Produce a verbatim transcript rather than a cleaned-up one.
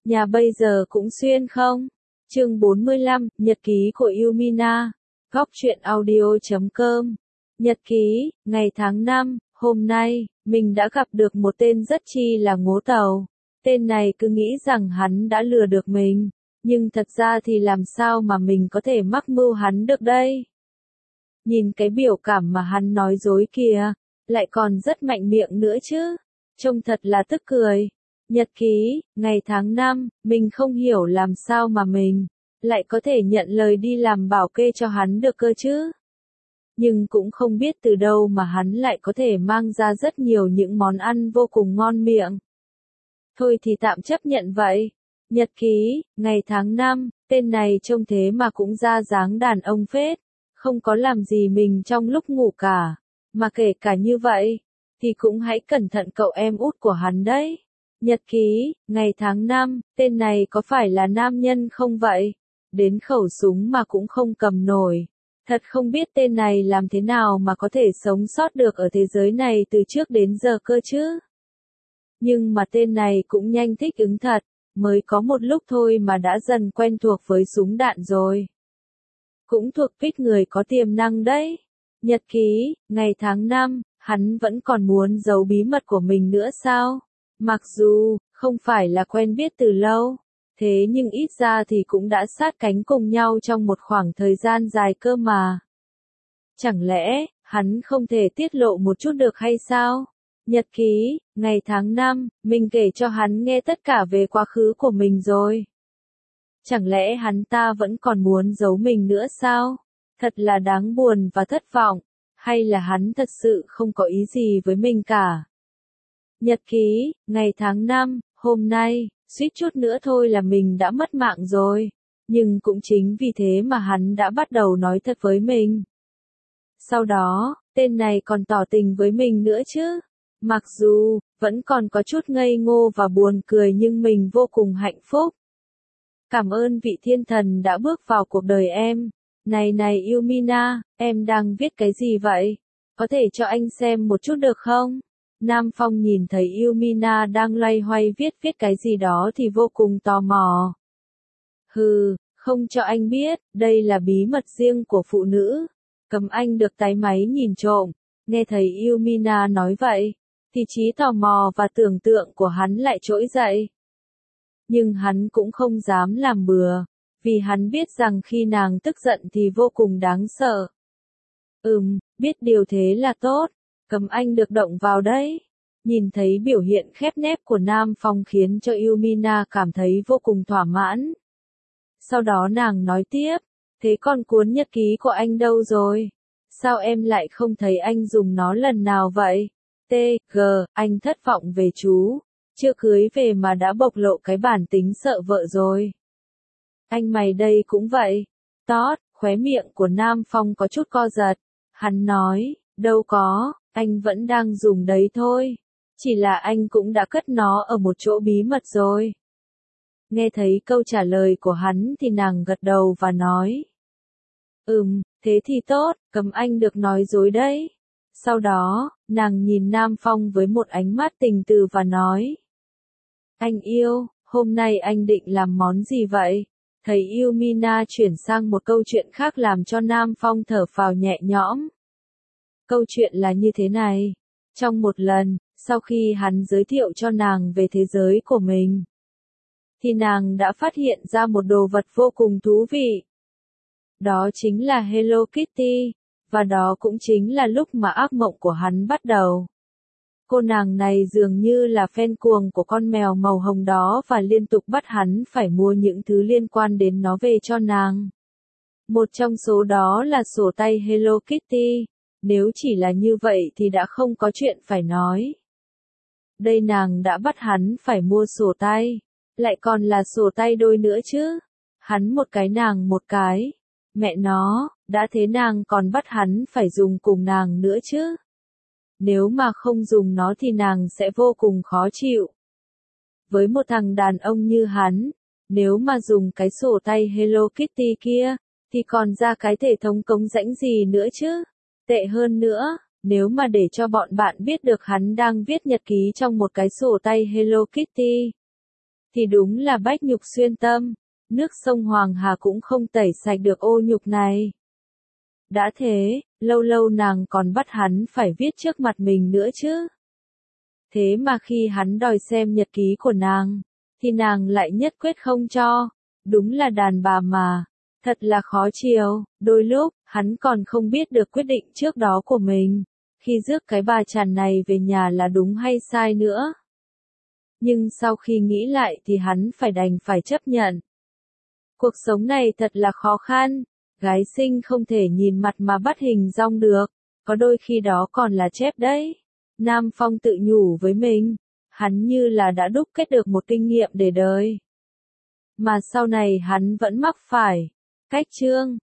Nhà bây giờ cũng xuyên không? Chương bốn mươi lăm, Nhật ký của Yumina. Góc truyện audio chấm com. Nhật ký, ngày tháng năm, hôm nay, mình đã gặp được một tên rất chi là ngố tàu. Tên này cứ nghĩ rằng hắn đã lừa được mình, nhưng thật ra thì làm sao mà mình có thể mắc mưu hắn được đây? Nhìn cái biểu cảm mà hắn nói dối kìa, lại còn rất mạnh miệng nữa chứ, trông thật là tức cười. Nhật ký, ngày tháng năm, mình không hiểu làm sao mà mình lại có thể nhận lời đi làm bảo kê cho hắn được cơ chứ. Nhưng cũng không biết từ đâu mà hắn lại có thể mang ra rất nhiều những món ăn vô cùng ngon miệng. Thôi thì tạm chấp nhận vậy. Nhật ký, ngày tháng năm, tên này trông thế mà cũng ra dáng đàn ông phết, không có làm gì mình trong lúc ngủ cả. Mà kể cả như vậy, thì cũng hãy cẩn thận cậu em út của hắn đấy. Nhật ký, ngày tháng năm, tên này có phải là nam nhân không vậy? Đến khẩu súng mà cũng không cầm nổi. Thật không biết tên này làm thế nào mà có thể sống sót được ở thế giới này từ trước đến giờ cơ chứ. Nhưng mà tên này cũng nhanh thích ứng thật, mới có một lúc thôi mà đã dần quen thuộc với súng đạn rồi. Cũng thuộc tuýp người có tiềm năng đấy. Nhật ký, ngày tháng năm, hắn vẫn còn muốn giấu bí mật của mình nữa sao? Mặc dù, không phải là quen biết từ lâu, thế nhưng ít ra thì cũng đã sát cánh cùng nhau trong một khoảng thời gian dài cơ mà. Chẳng lẽ, hắn không thể tiết lộ một chút được hay sao? Nhật ký, ngày tháng năm, mình kể cho hắn nghe tất cả về quá khứ của mình rồi. Chẳng lẽ hắn ta vẫn còn muốn giấu mình nữa sao? Thật là đáng buồn và thất vọng, hay là hắn thật sự không có ý gì với mình cả? Nhật ký, ngày tháng năm, hôm nay, suýt chút nữa thôi là mình đã mất mạng rồi. Nhưng cũng chính vì thế mà hắn đã bắt đầu nói thật với mình. Sau đó, tên này còn tỏ tình với mình nữa chứ. Mặc dù, vẫn còn có chút ngây ngô và buồn cười nhưng mình vô cùng hạnh phúc. Cảm ơn vị thiên thần đã bước vào cuộc đời em. Này này Yumina, em đang viết cái gì vậy? Có thể cho anh xem một chút được không? Nam Phong nhìn thấy Yumina đang loay hoay viết viết cái gì đó thì vô cùng tò mò. Hừ, không cho anh biết, đây là bí mật riêng của phụ nữ. Cấm Anh được tái máy nhìn trộm, nghe thấy Yumina nói vậy, thì trí tò mò và tưởng tượng của hắn lại trỗi dậy. Nhưng hắn cũng không dám làm bừa, vì hắn biết rằng khi nàng tức giận thì vô cùng đáng sợ. Ừm, biết điều thế là tốt. Cấm Anh được động vào đấy. Nhìn thấy biểu hiện khép nép của Nam Phong khiến cho Yumina cảm thấy vô cùng thỏa mãn. Sau đó nàng nói tiếp, thế còn cuốn nhật ký của anh đâu rồi? Sao em lại không thấy anh dùng nó lần nào vậy? T G, anh thất vọng về chú. Chưa cưới về mà đã bộc lộ cái bản tính sợ vợ rồi. Anh mày đây cũng vậy. Tót, khóe miệng của Nam Phong có chút co giật. Hắn nói, đâu có, anh vẫn đang dùng đấy thôi. Chỉ là anh cũng đã cất nó ở một chỗ bí mật rồi. Nghe thấy câu trả lời của hắn thì nàng gật đầu và nói. Ừm, thế thì tốt, Cấm Anh được nói dối đấy. Sau đó, nàng nhìn Nam Phong với một ánh mắt tình từ và nói. Anh yêu, hôm nay anh định làm món gì vậy? Thấy Yumina chuyển sang một câu chuyện khác làm cho Nam Phong thở phào nhẹ nhõm. Câu chuyện là như thế này. Trong một lần, sau khi hắn giới thiệu cho nàng về thế giới của mình, thì nàng đã phát hiện ra một đồ vật vô cùng thú vị. Đó chính là Hello Kitty, và đó cũng chính là lúc mà ác mộng của hắn bắt đầu. Cô nàng này dường như là fan cuồng của con mèo màu hồng đó và liên tục bắt hắn phải mua những thứ liên quan đến nó về cho nàng. Một trong số đó là sổ tay Hello Kitty. Nếu chỉ là như vậy thì đã không có chuyện phải nói. Đây nàng đã bắt hắn phải mua sổ tay. Lại còn là sổ tay đôi nữa chứ. Hắn một cái nàng một cái. Mẹ nó, đã thế nàng còn bắt hắn phải dùng cùng nàng nữa chứ. Nếu mà không dùng nó thì nàng sẽ vô cùng khó chịu. Với một thằng đàn ông như hắn, nếu mà dùng cái sổ tay Hello Kitty kia, thì còn ra cái thể thống cống rãnh gì nữa chứ. Tệ hơn nữa, nếu mà để cho bọn bạn biết được hắn đang viết nhật ký trong một cái sổ tay Hello Kitty, thì đúng là bách nhục xuyên tâm, nước sông Hoàng Hà cũng không tẩy sạch được ô nhục này. Đã thế, lâu lâu nàng còn bắt hắn phải viết trước mặt mình nữa chứ. Thế mà khi hắn đòi xem nhật ký của nàng, thì nàng lại nhất quyết không cho. Đúng là đàn bà mà, thật là khó chiều, đôi lúc, hắn còn không biết được quyết định trước đó của mình, khi rước cái bà chằn này về nhà là đúng hay sai nữa. Nhưng sau khi nghĩ lại thì hắn phải đành phải chấp nhận. Cuộc sống này thật là khó khăn, gái xinh không thể nhìn mặt mà bắt hình dong được, có đôi khi đó còn là chép đấy. Nam Phong tự nhủ với mình, hắn như là đã đúc kết được một kinh nghiệm để đời. Mà sau này hắn vẫn mắc phải. Cách chương